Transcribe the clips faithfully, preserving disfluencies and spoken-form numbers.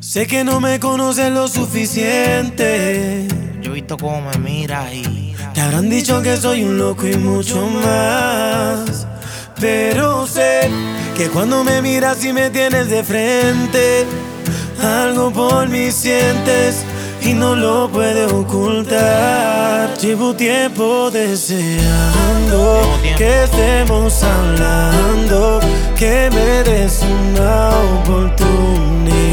Sé que no me conoces lo suficiente. Yo he visto cómo me miras y te habrán dicho que soy un loco y mucho más. Pero sé que cuando me miras y me tienes de frente, algo por mí sientes y no lo puedes ocultar. Llevo tiempo deseando que estemos hablando, que me des una oportunidad.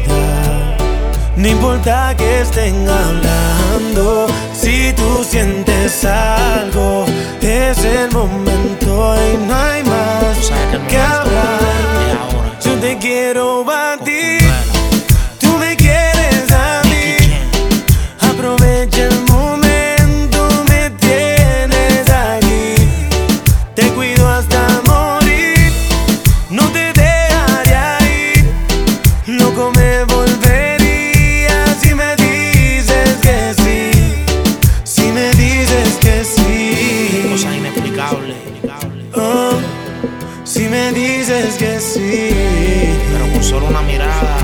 No importa que estén hablando, si tú sientes algo, es el momento y no hay más que hablar. Yo te quiero a ti, tú me quieres a mí. Aprovecha el momento, me tienes aquí. Te cuido hasta morir, no te dejaré ir. Loco me volvería si me dices que sí, si me dices que sí. Cosas inexplicables. Oh, si me dices que sí. Pero con solo una mirada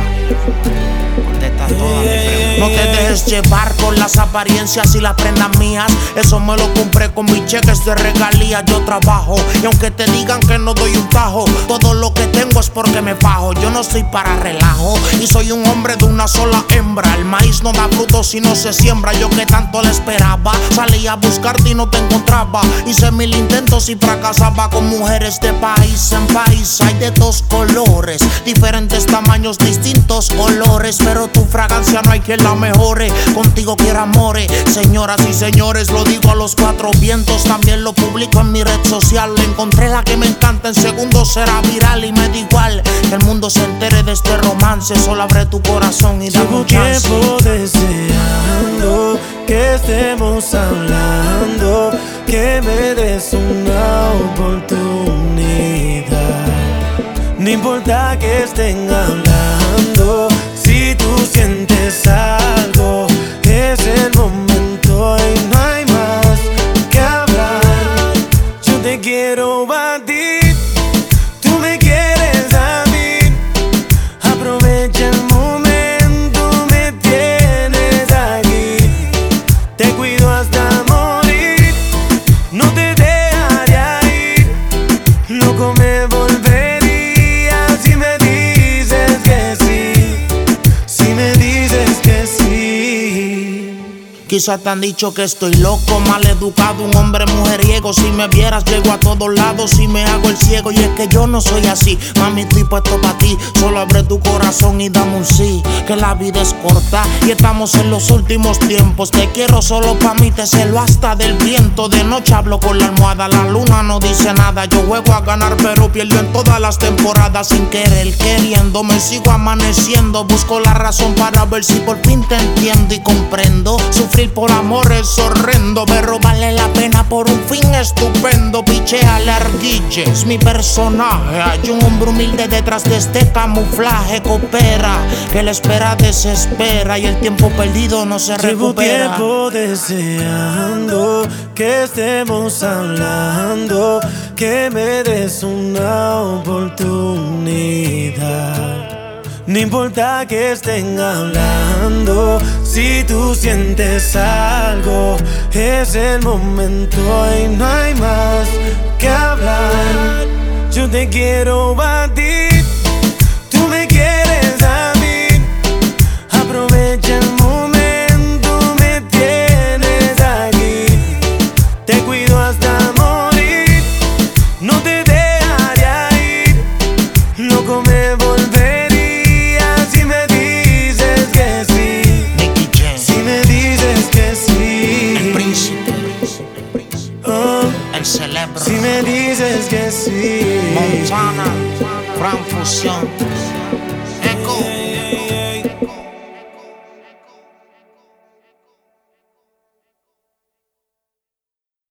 contestas todas mis preguntas. No te dejes llevar por las apariencias y las prendas mías. Eso me lo compré con mis cheques de regalía. Yo trabajo y aunque te digan que no doy un tajo, todo lo que tengo es porque me fajo. Yo no soy para relajo y soy un hombre de una sola hembra. El maíz no da fruto si no se siembra. Yo que tanto le esperaba, salí a buscarte y no te encontraba. Hice mil intentos y fracasaba con mujeres de país en país. Hay de dos colores, diferentes tamaños, distintos olores, pero tu fragancia no hay quien la mejore. Contigo quiero amores, señoras y señores, lo digo a los cuatro vientos. También lo publico en mi red social. Encontré la que me encanta, en segundos será viral. Y me da igual que el mundo se entere de este romance. Solo abre tu corazón y dame Llevo un chance. tiempo deseando que estemos hablando, que me des una oportunidad. No importa que estén hablando, si tú sientes algo, es el momento y no hay más que hablar. Yo te quiero a ti, tú me quieres a mí. Aprovecha el momento, me tienes aquí. Te cuido hasta morir, no te dejaré ir. Loco me volvería si me dices que sí, si me dices que sí. Quizás te han dicho que estoy loco, mal educado, un hombre mujeriego. Si me vieras llego a todos lados y me hago el ciego. Y es que yo no soy así, mami, estoy puesto pa' ti. Solo abre tu corazón y dame un sí, que la vida es corta y estamos en los últimos tiempos. Te quiero solo pa' mí, te celo hasta del viento. De noche hablo con la almohada, la luna no dice nada. Yo juego a ganar pero pierdo en todas las temporadas. Sin querer, queriendo, me sigo amaneciendo. Busco la razón para ver si por fin te entiendo y comprendo. Sufrir por amor es horrendo, pero vale la pena por un fin estupendo. Pichea la ardilla, es mi personaje. Hay un hombre humilde detrás de este camuflaje. Coopera, que la espera desespera y el tiempo perdido no se Llevo recupera. tiempo deseando que estemos hablando, que me des una oportunidad. No importa que estén hablando, si tú sientes algo, es el momento y no hay más que hablar. Yo te quiero a ti, tú me quieres a mí. Aprovecha el momento, me tienes aquí. Te cuido hasta morir, no te dejaré ir. Loco me volvería si me dices que sí, si me dices que sí. El príncipe, Oh, el celebro, si me dices que sí. Montana, gran fusión, Echo. Yeah, yeah, yeah.